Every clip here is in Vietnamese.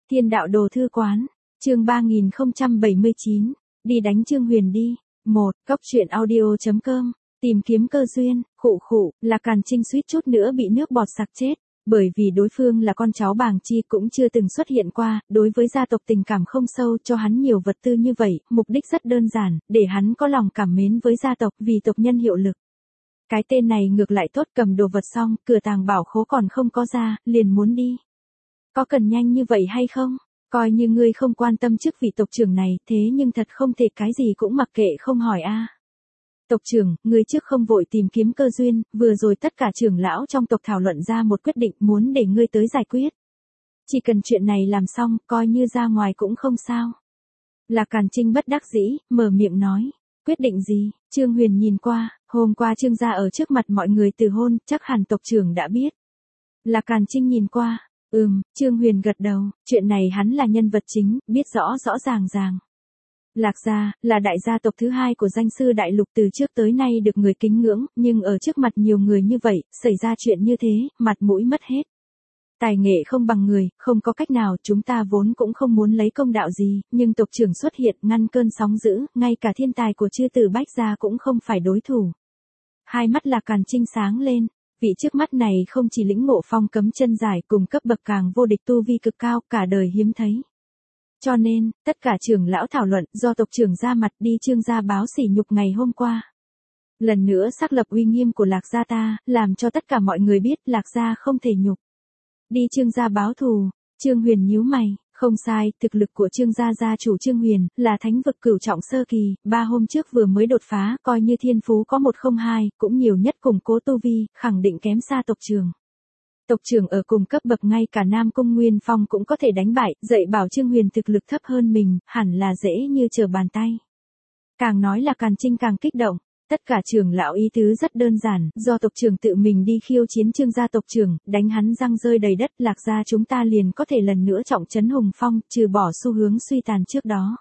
Thiên đạo đồ thư quán, chương 3079, đi đánh Trương Huyền đi. 1. Cóc truyện audio.com, tìm kiếm cơ duyên, Lạc Càn Trinh suýt chút nữa bị nước bọt sặc chết, bởi vì đối phương là con cháu Bàng Chi cũng chưa từng xuất hiện qua, đối với gia tộc tình cảm không sâu, cho hắn nhiều vật tư như vậy, mục đích rất đơn giản, để hắn có lòng cảm mến với gia tộc vì tộc nhân hiệu lực. Cái tên này ngược lại tốt, cầm đồ vật xong, cửa tàng bảo khố còn không có ra, liền muốn đi. Có cần nhanh như vậy hay không? Coi như ngươi không quan tâm chức vị tộc trưởng này, thế nhưng thật không thể cái gì cũng mặc kệ không hỏi a. Tộc trưởng, ngươi trước không vội tìm kiếm cơ duyên, vừa rồi tất cả trưởng lão trong tộc thảo luận ra một quyết định muốn để ngươi tới giải quyết. Chỉ cần chuyện này làm xong, coi như ra ngoài cũng không sao. Lạc Càn Trinh bất đắc dĩ, mở miệng nói. Quyết định gì? Trương Huyền nhìn qua, hôm qua Trương gia ở trước mặt mọi người từ hôn, chắc hẳn tộc trưởng đã biết. Lạc Càn Trinh nhìn qua, Trương Huyền gật đầu, chuyện này hắn là nhân vật chính, biết rõ rõ ràng. Lạc gia, là đại gia tộc thứ hai của danh sư đại lục từ trước tới nay được người kính ngưỡng, nhưng ở trước mặt nhiều người như vậy, xảy ra chuyện như thế, mặt mũi mất hết. Tài nghệ không bằng người, không có cách nào, chúng ta vốn cũng không muốn lấy công đạo gì, nhưng tộc trưởng xuất hiện ngăn cơn sóng dữ, ngay cả thiên tài của chư tử Bách gia cũng không phải đối thủ. Hai mắt Lạc Càn Trinh sáng lên, vị trước mắt này không chỉ lĩnh ngộ phong cấm chân giải cùng cấp bậc càng vô địch tu vi cực cao, cả đời hiếm thấy. Cho nên, tất cả trưởng lão thảo luận, do tộc trưởng ra mặt đi Trương gia báo sỉ nhục ngày hôm qua. Lần nữa xác lập uy nghiêm của Lạc gia ta, làm cho tất cả mọi người biết Lạc gia không thể nhục. Đi Trương gia báo thù. Trương Huyền nhíu mày, không sai, thực lực của Trương gia gia chủ Trương Huyền, là thánh vực cửu trọng sơ kỳ, 3 hôm trước vừa mới đột phá, coi như thiên phú có 102, cũng nhiều nhất củng cố tu vi, khẳng định kém xa tộc trưởng. Tộc trưởng ở cùng cấp bậc ngay cả Nam Cung Nguyên Phong cũng có thể đánh bại, dạy bảo Trương Huyền thực lực thấp hơn mình, hẳn là dễ như trở bàn tay. Càng nói là Càn Trinh càng kích động. Tất cả trưởng lão ý tứ rất đơn giản, do tộc trưởng tự mình đi khiêu chiến Trương gia tộc trưởng, đánh hắn răng rơi đầy đất, Lạc gia chúng ta liền có thể lần nữa trọng trấn hùng phong, trừ bỏ xu hướng suy tàn trước đó.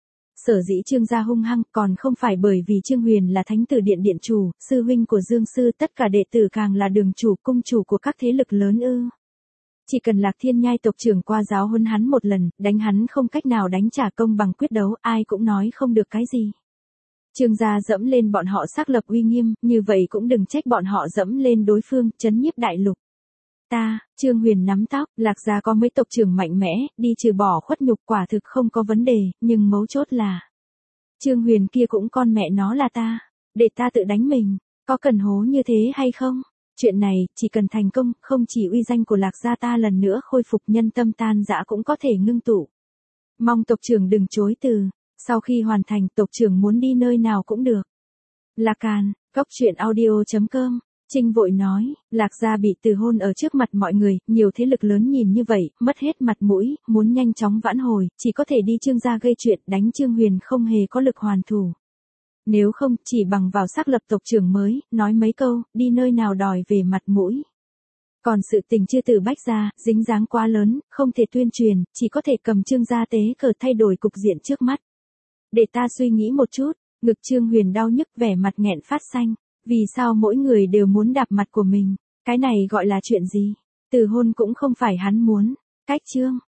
Sở dĩ Trương gia hung hăng, còn không phải bởi vì Trương Huyền là thánh tử điện điện chủ, sư huynh của Dương sư, tất cả đệ tử càng là đường chủ, cung chủ của các thế lực lớn ư. Chỉ cần Lạc Thiên Nhai tộc trưởng qua giáo huấn hắn một lần, đánh hắn không cách nào đánh trả công bằng quyết đấu, ai cũng nói không được cái gì. Trương gia dẫm lên bọn họ xác lập uy nghiêm, như vậy cũng đừng trách bọn họ dẫm lên đối phương, trấn nhiếp đại lục. Trương Huyền nắm tóc, Lạc gia có mấy tộc trưởng mạnh mẽ, đi trừ bỏ khuất nhục quả thực không có vấn đề, nhưng mấu chốt là Trương Huyền kia cũng con mẹ nó là ta, để ta tự đánh mình, có cần hố như thế hay không? Chuyện này, chỉ cần thành công, không chỉ uy danh của Lạc gia ta lần nữa khôi phục, nhân tâm tan dã cũng có thể ngưng tụ. Mong tộc trưởng đừng chối từ. Sau khi hoàn thành, tộc trưởng muốn đi nơi nào cũng được. Lạc Càn, Cóc truyện audio.com, Trinh vội nói, Lạc gia bị từ hôn ở trước mặt mọi người, nhiều thế lực lớn nhìn như vậy, mất hết mặt mũi, muốn nhanh chóng vãn hồi, chỉ có thể đi Trương gia gây chuyện, đánh Trương Huyền không hề có lực hoàn thủ. Nếu không, chỉ bằng vào xác lập tộc trưởng mới, nói mấy câu, đi nơi nào đòi về mặt mũi. Còn sự tình chư tử Bách gia, dính dáng quá lớn, không thể tuyên truyền, chỉ có thể cầm Trương gia tế cờ thay đổi cục diện trước mắt. Để ta suy nghĩ một chút, ngực Trương Huyền đau nhức, vẻ mặt nghẹn phát xanh, vì sao mỗi người đều muốn đạp mặt của mình, cái này gọi là chuyện gì? Từ hôn cũng không phải hắn muốn, cách Trương